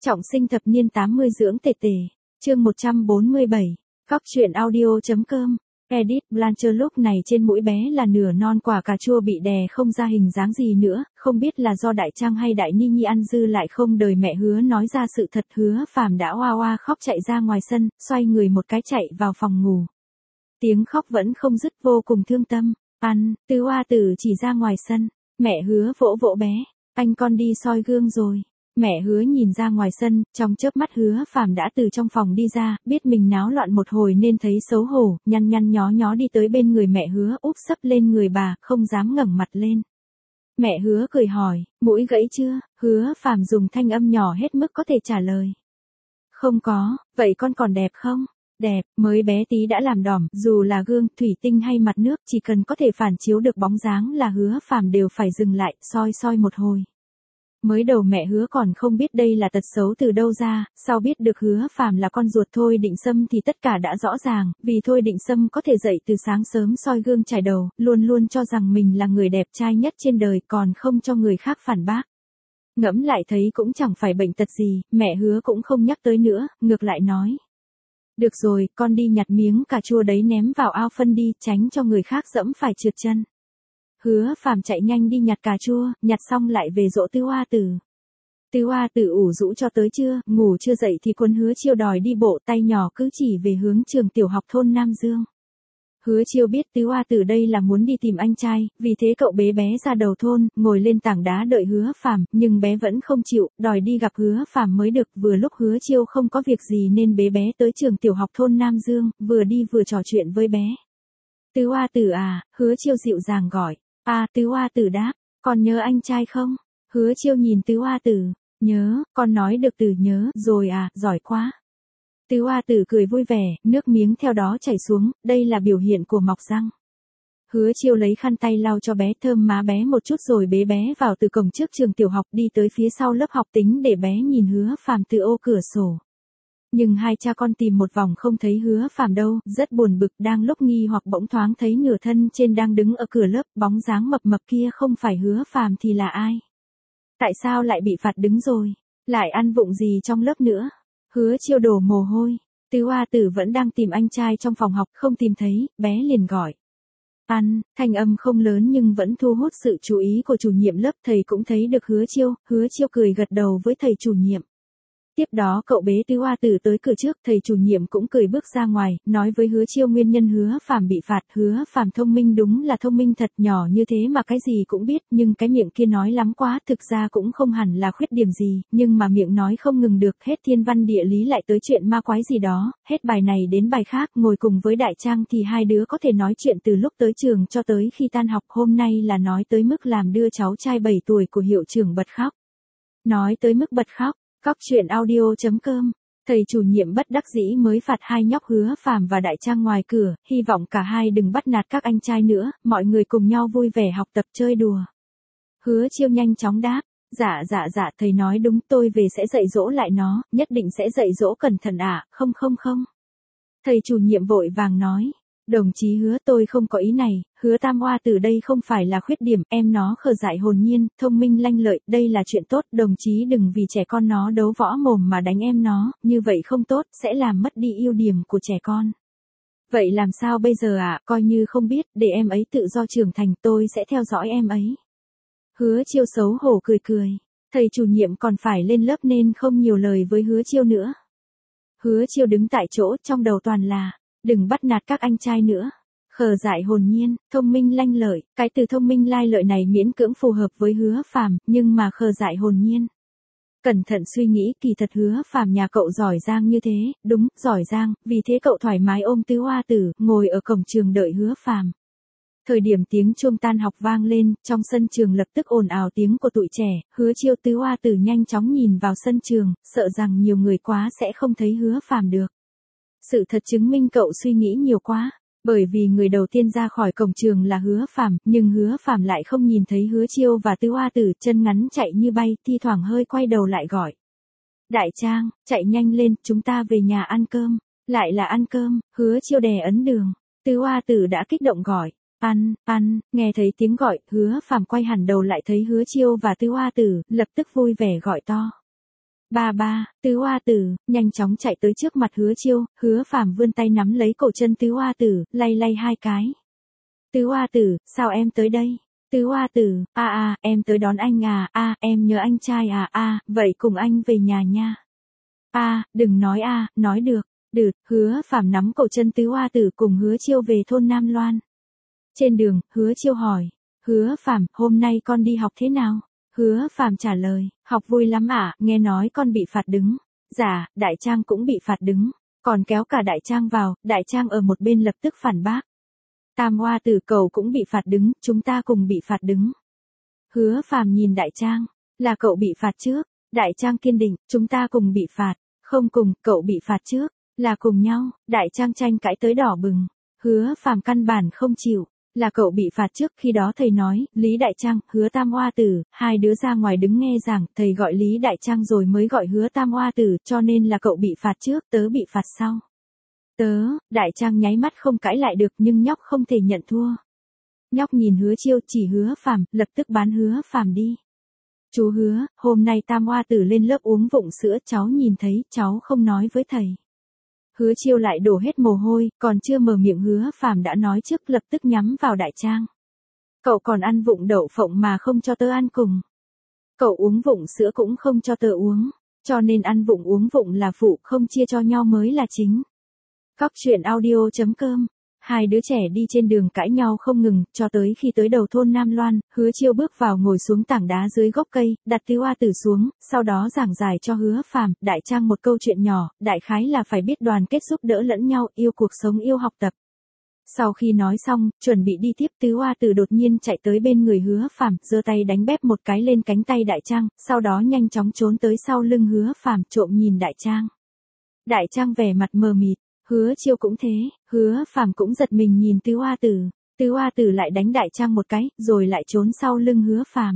Trọng sinh thập niên 80 dưỡng tề tề. Chương 147. Cóc truyện audio.com. Edit Blanchard lúc này trên mũi bé là nửa non quả cà chua bị đè không ra hình dáng gì nữa, không biết là do Đại Trang hay Đại Ni Nhi ăn dư lại không đời mẹ Hứa nói ra sự thật. Hứa Phàm đã oa oa khóc chạy ra ngoài sân, xoay người một cái chạy vào phòng ngủ. Tiếng khóc vẫn không dứt, vô cùng thương tâm. Tứ oa tử chỉ ra ngoài sân, mẹ Hứa vỗ vỗ bé, anh con đi soi gương rồi. Mẹ Hứa nhìn ra ngoài sân, trong chớp mắt Hứa Phàm đã từ trong phòng đi ra, biết mình náo loạn một hồi nên thấy xấu hổ, nhăn nhăn nhó nhó đi tới bên người mẹ Hứa, úp sấp lên người bà, không dám ngẩng mặt lên. Mẹ Hứa cười hỏi, mũi gãy chưa? Hứa Phàm dùng thanh âm nhỏ hết mức có thể trả lời. Không có, vậy con còn đẹp không? Đẹp, mới bé tí đã làm đỏm, dù là gương, thủy tinh hay mặt nước, chỉ cần có thể phản chiếu được bóng dáng là Hứa Phàm đều phải dừng lại, soi một hồi. Mới đầu mẹ Hứa còn không biết đây là tật xấu từ đâu ra, sau biết được Hứa Phàm là con ruột Thôi Định Sâm thì tất cả đã rõ ràng, vì Thôi Định Sâm có thể dậy từ sáng sớm soi gương chải đầu, luôn luôn cho rằng mình là người đẹp trai nhất trên đời, còn không cho người khác phản bác. Ngẫm lại thấy cũng chẳng phải bệnh tật gì, mẹ Hứa cũng không nhắc tới nữa, ngược lại nói. Được rồi, con đi nhặt miếng cà chua đấy ném vào ao phân đi, tránh cho người khác dẫm phải trượt chân. Hứa Phàm chạy nhanh đi nhặt cà chua, nhặt xong lại về dỗ Tứ Oa Tử. Tứ Oa Tử ủ rũ cho tới trưa, ngủ chưa dậy thì cuốn Hứa Chiêu đòi đi bộ, tay nhỏ cứ chỉ về hướng trường tiểu học thôn Nam Dương. Hứa Chiêu biết Tứ Oa Tử đây là muốn đi tìm anh trai, vì thế cậu bé ra đầu thôn, ngồi lên tảng đá đợi Hứa Phàm, nhưng bé vẫn không chịu, đòi đi gặp Hứa Phàm mới được. Vừa lúc Hứa Chiêu không có việc gì nên bé tới trường tiểu học thôn Nam Dương, vừa đi vừa trò chuyện với bé. Tứ Oa Tử à? Hứa Chiêu dịu dàng gọi. Tứ Oa Tử đáp, còn nhớ anh trai không? Hứa Chiêu nhìn Tứ Oa Tử, nhớ, con nói được từ nhớ rồi à, giỏi quá. Tứ Oa Tử cười vui vẻ, nước miếng theo đó chảy xuống, đây là biểu hiện của mọc răng. Hứa Chiêu lấy khăn tay lau cho bé, thơm má bé một chút rồi bế bé vào từ cổng trước trường tiểu học, đi tới phía sau lớp học tính để bé nhìn Hứa Phàm từ ô cửa sổ. Nhưng hai cha con tìm một vòng không thấy Hứa Phàm đâu, rất buồn bực, đang lúc nghi hoặc bỗng thoáng thấy nửa thân trên đang đứng ở cửa lớp, bóng dáng mập mập kia không phải Hứa Phàm thì là ai? Tại sao lại bị phạt đứng rồi? Lại ăn vụng gì trong lớp nữa? Hứa Chiêu đổ mồ hôi. Tứ Oa Tử vẫn đang tìm anh trai trong phòng học, không tìm thấy, bé liền gọi. Thanh âm không lớn nhưng vẫn thu hút sự chú ý của chủ nhiệm lớp, thầy cũng thấy được Hứa Chiêu cười gật đầu với thầy chủ nhiệm. Tiếp đó cậu bế Tứ Oa Tử tới cửa trước, thầy chủ nhiệm cũng cười bước ra ngoài, nói với Hứa Chiêu nguyên nhân Hứa Phàm bị phạt. Hứa Phàm thông minh, đúng là thông minh thật, nhỏ như thế mà cái gì cũng biết, nhưng cái miệng kia nói lắm quá, thực ra cũng không hẳn là khuyết điểm gì, nhưng mà miệng nói không ngừng được, hết thiên văn địa lý lại tới chuyện ma quái gì đó, hết bài này đến bài khác, ngồi cùng với Đại Trang thì hai đứa có thể nói chuyện từ lúc tới trường cho tới khi tan học. Hôm nay là nói tới mức làm đưa cháu trai 7 tuổi của hiệu trưởng bật khóc. Nói tới mức bật khóc. Cóc truyện audio.com. Thầy chủ nhiệm bất đắc dĩ mới phạt hai nhóc Hứa Phàm và Đại Trang ngoài cửa, hy vọng cả hai đừng bắt nạt các anh trai nữa, mọi người cùng nhau vui vẻ học tập chơi đùa. Hứa Chiêu nhanh chóng đáp, dạ thầy nói đúng, tôi về sẽ dạy dỗ lại nó, nhất định sẽ dạy dỗ cẩn thận ạ. Không. Thầy chủ nhiệm vội vàng nói, đồng chí Hứa, tôi không có ý này, Hứa Tam Oa Tử đây không phải là khuyết điểm, em nó khờ dại hồn nhiên, thông minh lanh lợi, đây là chuyện tốt, đồng chí đừng vì trẻ con nó đấu võ mồm mà đánh em nó, như vậy không tốt, sẽ làm mất đi ưu điểm của trẻ con. Vậy làm sao bây giờ ạ? Coi như không biết, để em ấy tự do trưởng thành, tôi sẽ theo dõi em ấy. Hứa Chiêu xấu hổ cười, thầy chủ nhiệm còn phải lên lớp nên không nhiều lời với Hứa Chiêu nữa. Hứa Chiêu đứng tại chỗ, trong đầu toàn là, đừng bắt nạt các anh trai nữa. Khờ dại hồn nhiên, thông minh lanh lợi, cái từ thông minh lai lợi này miễn cưỡng phù hợp với Hứa Phàm, nhưng mà khờ dại hồn nhiên. Cẩn thận suy nghĩ, kỳ thật Hứa Phàm nhà cậu giỏi giang như thế, đúng, giỏi giang, vì thế cậu thoải mái ôm Tứ Oa Tử, ngồi ở cổng trường đợi Hứa Phàm. Thời điểm tiếng chuông tan học vang lên, trong sân trường lập tức ồn ào tiếng của tụi trẻ, Hứa Chiêu Tứ Oa Tử nhanh chóng nhìn vào sân trường, sợ rằng nhiều người quá sẽ không thấy Hứa Phàm được. Sự thật chứng minh cậu suy nghĩ nhiều quá, bởi vì người đầu tiên ra khỏi cổng trường là Hứa Phàm, nhưng Hứa Phàm lại không nhìn thấy Hứa Chiêu và Tứ Oa Tử, chân ngắn chạy như bay, thi thoảng hơi quay đầu lại gọi. Đại Trang, chạy nhanh lên, chúng ta về nhà ăn cơm. Lại là ăn cơm, Hứa Chiêu đè ấn đường. Tứ Oa Tử đã kích động gọi. Nghe thấy tiếng gọi, Hứa Phàm quay hẳn đầu lại thấy Hứa Chiêu và Tứ Oa Tử, lập tức vui vẻ gọi to. Ba ba, Tứ Oa Tử, nhanh chóng chạy tới trước mặt Hứa Chiêu, Hứa Phàm vươn tay nắm lấy cổ chân Tứ Oa Tử, lay lay hai cái. Tứ Oa Tử, sao em tới đây? Tứ Oa Tử, em tới đón anh à, em nhớ anh trai à, vậy cùng anh về nhà nha. Đừng nói nói được. Hứa Phàm nắm cổ chân Tứ Oa Tử cùng Hứa Chiêu về thôn Nam Loan. Trên đường, Hứa Chiêu hỏi, Hứa Phàm, hôm nay con đi học thế nào? Hứa Phàm trả lời, học vui lắm nghe nói con bị phạt đứng. Dạ, Đại Trang cũng bị phạt đứng, còn kéo cả Đại Trang vào, Đại Trang ở một bên lập tức phản bác. Tam Oa Tử cậu cũng bị phạt đứng, chúng ta cùng bị phạt đứng. Hứa Phàm nhìn Đại Trang, là cậu bị phạt trước. Đại Trang kiên định, chúng ta cùng bị phạt, không cùng, cậu bị phạt trước, là cùng nhau. Đại Trang tranh cãi tới đỏ bừng. Hứa Phàm căn bản không chịu, là cậu bị phạt trước. Khi đó thầy nói, Lý Đại Trang, Hứa Tam Oa Tử, hai đứa ra ngoài đứng nghe giảng, thầy gọi Lý Đại Trang rồi mới gọi Hứa Tam Oa Tử, cho nên là cậu bị phạt trước, tớ bị phạt sau. Đại Trang nháy mắt không cãi lại được nhưng nhóc không thể nhận thua. Nhóc nhìn Hứa Chiêu chỉ Hứa Phàm, lập tức bán Hứa Phàm đi. Chú Hứa, hôm nay Tam Oa Tử lên lớp uống vụng sữa, cháu nhìn thấy, cháu không nói với thầy. Hứa Chiêu lại đổ hết mồ hôi, còn chưa mở miệng Hứa Phàm đã nói trước, lập tức nhắm vào Đại Trang. Cậu còn ăn vụng đậu phộng mà không cho tớ ăn cùng. Cậu uống vụng sữa cũng không cho tớ uống, cho nên ăn vụng uống vụng là phụ, không chia cho nhau mới là chính. Cóc truyện audio.com. Hai đứa trẻ đi trên đường cãi nhau không ngừng, cho tới khi tới đầu thôn Nam Loan, Hứa Chiêu bước vào ngồi xuống tảng đá dưới gốc cây, đặt Tứ Oa Tử xuống, sau đó giảng giải cho Hứa Phàm, Đại Trang một câu chuyện nhỏ, đại khái là phải biết đoàn kết giúp đỡ lẫn nhau, yêu cuộc sống yêu học tập. Sau khi nói xong, chuẩn bị đi tiếp, Tứ Oa Tử đột nhiên chạy tới bên người Hứa Phàm, giơ tay đánh bép một cái lên cánh tay Đại Trang, sau đó nhanh chóng trốn tới sau lưng Hứa Phàm, trộm nhìn Đại Trang. Đại Trang vẻ mặt mờ mịt. Hứa Chiêu cũng thế, Hứa Phàm cũng giật mình nhìn Tứ Oa Tử. Tứ Oa Tử lại đánh Đại Trang một cái, rồi lại trốn sau lưng Hứa Phàm.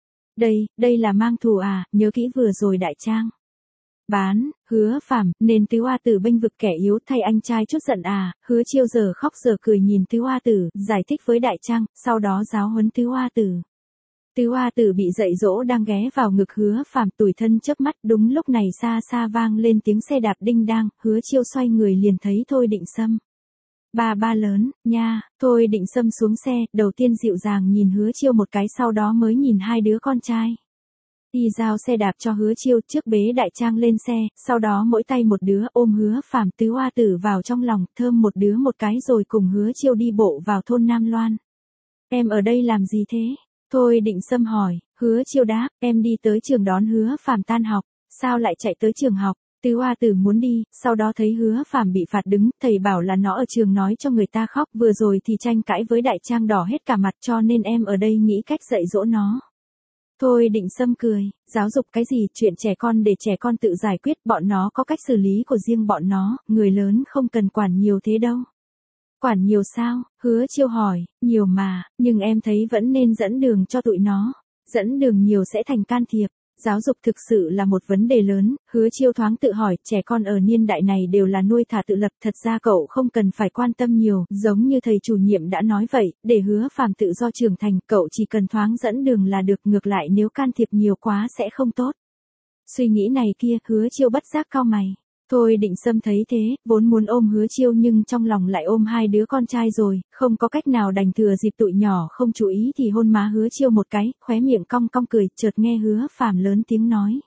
Đây là mang thù nhớ kỹ vừa rồi Đại Trang bán Hứa Phàm, nên Tứ Oa Tử bênh vực kẻ yếu, thay anh trai chút giận Hứa Chiêu giờ khóc giờ cười nhìn Tứ Oa Tử, giải thích với Đại Trang, sau đó giáo huấn Tứ Oa Tử. Tứ Oa Tử bị dạy dỗ đang ghé vào ngực Hứa Phàm, tủi thân chớp mắt, đúng lúc này xa xa vang lên tiếng xe đạp đinh đang, Hứa Chiêu xoay người liền thấy Thôi Định Sâm. Ba lớn, nha. Thôi Định Sâm xuống xe, đầu tiên dịu dàng nhìn Hứa Chiêu một cái, sau đó mới nhìn hai đứa con trai. Đi giao xe đạp cho Hứa Chiêu, trước bế Đại Trang lên xe, sau đó mỗi tay một đứa ôm Hứa Phàm, Tứ Oa Tử vào trong lòng, thơm một đứa một cái rồi cùng Hứa Chiêu đi bộ vào thôn Nam Loan. Em ở đây làm gì thế? Thôi Định Sâm hỏi. Hứa Chiêu đáp, em đi tới trường đón Hứa Phàm tan học. Sao lại chạy tới trường học? Tứ Oa Tử muốn đi, sau đó thấy Hứa Phàm bị phạt đứng, thầy bảo là nó ở trường nói cho người ta khóc, vừa rồi thì tranh cãi với Đại Trang đỏ hết cả mặt, cho nên em ở đây nghĩ cách dạy dỗ nó. Thôi Định Sâm cười, giáo dục cái gì, chuyện trẻ con để trẻ con tự giải quyết, bọn nó có cách xử lý của riêng bọn nó, người lớn không cần quản nhiều thế đâu. Quản nhiều sao? Hứa Chiêu hỏi, nhiều mà, nhưng em thấy vẫn nên dẫn đường cho tụi nó. Dẫn đường nhiều sẽ thành can thiệp. Giáo dục thực sự là một vấn đề lớn, Hứa Chiêu thoáng tự hỏi, trẻ con ở niên đại này đều là nuôi thả tự lập, thật ra cậu không cần phải quan tâm nhiều, giống như thầy chủ nhiệm đã nói vậy, để Hứa Phàm tự do trưởng thành, cậu chỉ cần thoáng dẫn đường là được, ngược lại nếu can thiệp nhiều quá sẽ không tốt. Suy nghĩ này kia, Hứa Chiêu bất giác cau mày. Thôi Định Sâm thấy thế, vốn muốn ôm Hứa Chiêu nhưng trong lòng lại ôm hai đứa con trai rồi, không có cách nào đành thừa dịp tụi nhỏ không chú ý thì hôn má Hứa Chiêu một cái, khóe miệng cong cong cười, chợt nghe Hứa Phàm lớn tiếng nói.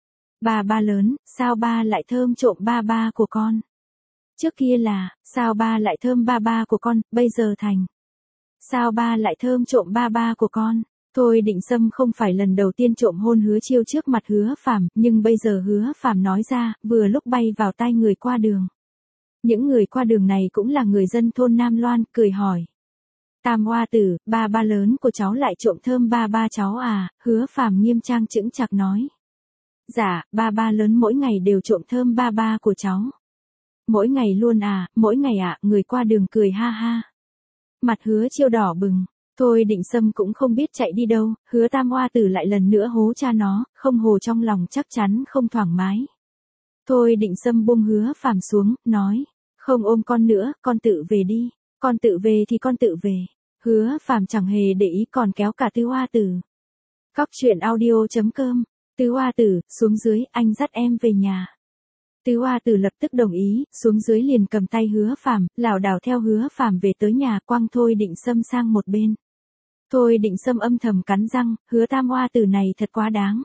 Ba lớn, sao ba lại thơm trộm ba của con? Trước kia là, sao ba lại thơm ba của con, bây giờ thành. Sao ba lại thơm trộm ba của con? Thôi Định Sâm không phải lần đầu tiên trộm hôn Hứa Chiêu trước mặt Hứa Phàm, nhưng bây giờ Hứa Phàm nói ra, vừa lúc bay vào tai người qua đường. Những người qua đường này cũng là người dân thôn Nam Loan, cười hỏi. Tam Oa Tử, ba lớn của cháu lại trộm thơm ba cháu Hứa Phàm nghiêm trang chững chạc nói. Dạ, ba lớn mỗi ngày đều trộm thơm ba của cháu. Mỗi ngày luôn mỗi ngày người qua đường cười ha ha. Mặt Hứa Chiêu đỏ bừng. Thôi Định Sâm cũng không biết chạy đi đâu, Hứa Tam Oa Tử lại lần nữa hố cha nó, không hồ trong lòng chắc chắn không thoải mái. Thôi Định Sâm buông Hứa Phàm xuống, nói, không ôm con nữa, con tự về đi, con tự về thì con tự về. Hứa Phàm chẳng hề để ý còn kéo cả Tứ Oa Tử. Cóc truyện audio.com Tứ Oa Tử, xuống dưới, anh dắt em về nhà. Tứ Oa Tử lập tức đồng ý, xuống dưới liền cầm tay Hứa Phàm, lảo đảo theo Hứa Phàm về tới nhà, quăng Thôi Định Sâm sang một bên. Thôi Định Sâm âm thầm cắn răng, Hứa Tam Oa Tử này thật quá đáng.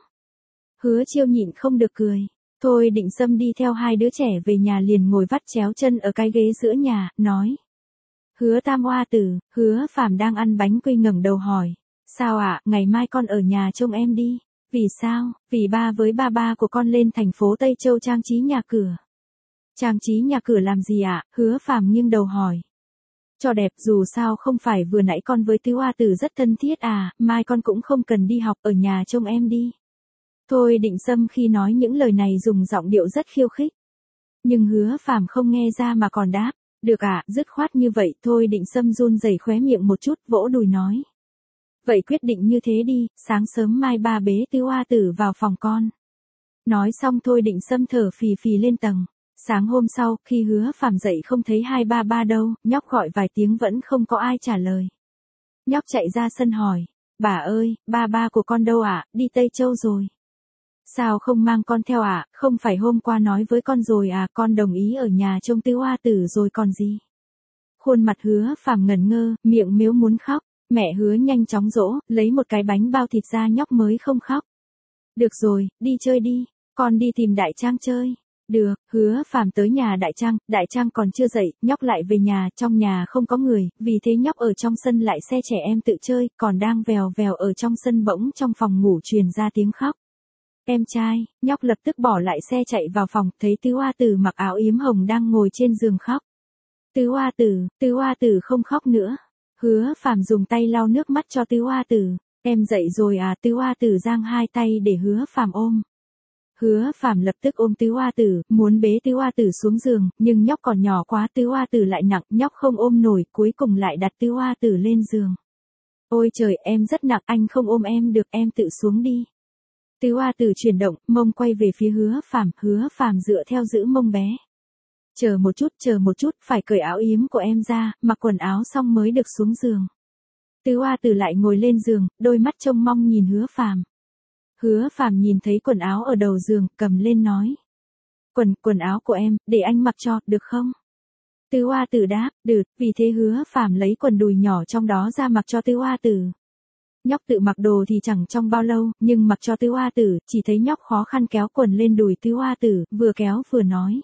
Hứa Chiêu nhịn không được cười. Thôi Định Sâm đi theo hai đứa trẻ về nhà liền ngồi vắt chéo chân ở cái ghế giữa nhà, nói. Hứa Tam Oa Tử, Hứa Phàm đang ăn bánh quy ngẩng đầu hỏi. Sao ạ, ngày mai con ở nhà trông em đi. Vì sao? Vì ba với ba của con lên thành phố Tây Châu trang trí nhà cửa. Trang trí nhà cửa làm gì ạ? Hứa Phàm nghiêng đầu hỏi. Cho đẹp, dù sao không phải vừa nãy con với Tứ Oa Tử rất thân thiết à, mai con cũng không cần đi học, ở nhà trông em đi. Thôi Định Sâm khi nói những lời này dùng giọng điệu rất khiêu khích. Nhưng Hứa Phàm không nghe ra mà còn đáp. Được ạ, dứt khoát như vậy. Thôi Định Sâm run rẩy khóe miệng một chút, vỗ đùi nói. Vậy quyết định như thế đi, sáng sớm mai ba bế Tứ Oa Tử vào phòng con. Nói xong Thôi Định Sâm thở phì phì lên tầng. Sáng hôm sau, khi Hứa Phàm dậy không thấy hai ba đâu, nhóc gọi vài tiếng vẫn không có ai trả lời. Nhóc chạy ra sân hỏi, bà ơi, ba của con đâu ạ, đi Tây Châu rồi. Sao không mang con theo ạ, không phải hôm qua nói với con rồi à, con đồng ý ở nhà trông Tứ Oa Tử rồi còn gì. Khuôn mặt Hứa Phàm ngẩn ngơ, miệng mếu muốn khóc. Mẹ Hứa nhanh chóng dỗ, lấy một cái bánh bao thịt ra nhóc mới không khóc. Được rồi, đi chơi đi, con đi tìm Đại Trang chơi. Được, Hứa Phàm tới nhà Đại Trang còn chưa dậy, nhóc lại về nhà, trong nhà không có người, vì thế nhóc ở trong sân lại xe trẻ em tự chơi, còn đang vèo vèo ở trong sân bỗng trong phòng ngủ truyền ra tiếng khóc. Em trai, nhóc lập tức bỏ lại xe chạy vào phòng, thấy Tứ Oa Tử mặc áo yếm hồng đang ngồi trên giường khóc. Tứ Oa Tử không khóc nữa. Hứa Phàm dùng tay lau nước mắt cho Tứ Oa Tử. Em dậy rồi à? Tứ Oa Tử giang hai tay để Hứa Phàm ôm. Hứa Phàm lập tức ôm Tứ Oa Tử, muốn bế Tứ Oa Tử xuống giường, nhưng nhóc còn nhỏ quá, Tứ Oa Tử lại nặng, nhóc không ôm nổi, cuối cùng lại đặt Tứ Oa Tử lên giường. Ôi trời, em rất nặng, anh không ôm em được, em tự xuống đi. Tứ Oa Tử chuyển động, mông quay về phía Hứa Phàm dựa theo giữ mông bé. Chờ một chút, phải cởi áo yếm của em ra, mặc quần áo xong mới được xuống giường. Tứ Oa Tử lại ngồi lên giường, đôi mắt trông mong nhìn Hứa Phàm. Hứa Phàm nhìn thấy quần áo ở đầu giường, cầm lên nói. Quần áo của em, để anh mặc cho, được không? Tứ Oa Tử đáp, được, vì thế Hứa Phàm lấy quần đùi nhỏ trong đó ra mặc cho Tứ Oa Tử. Nhóc tự mặc đồ thì chẳng trong bao lâu, nhưng mặc cho Tứ Oa Tử, chỉ thấy nhóc khó khăn kéo quần lên đùi Tứ Oa Tử, vừa kéo vừa nói.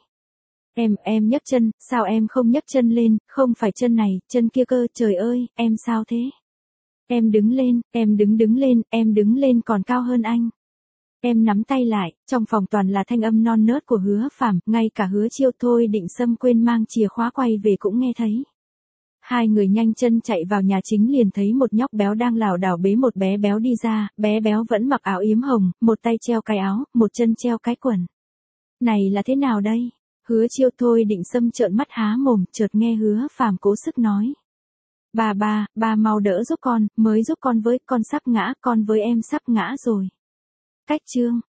Em nhấc chân, sao em không nhấc chân lên, không phải chân này, chân kia cơ, trời ơi, em sao thế? Em đứng lên, em đứng lên còn cao hơn anh. Em nắm tay lại, trong phòng toàn là thanh âm non nớt của Hứa Phàm, ngay cả Hứa Chiêu Thôi Định Sâm quên mang chìa khóa quay về cũng nghe thấy. Hai người nhanh chân chạy vào nhà chính liền thấy một nhóc béo đang lảo đảo bế một bé béo đi ra, bé béo vẫn mặc áo yếm hồng, một tay treo cái áo, một chân treo cái quần. Này là thế nào đây? Hứa Chiêu Thôi Định Sâm trợn mắt há mồm, chợt nghe Hứa Phàm cố sức nói. Ba mau đỡ giúp con, mới giúp con với, con sắp ngã, con với em sắp ngã rồi. Cách chương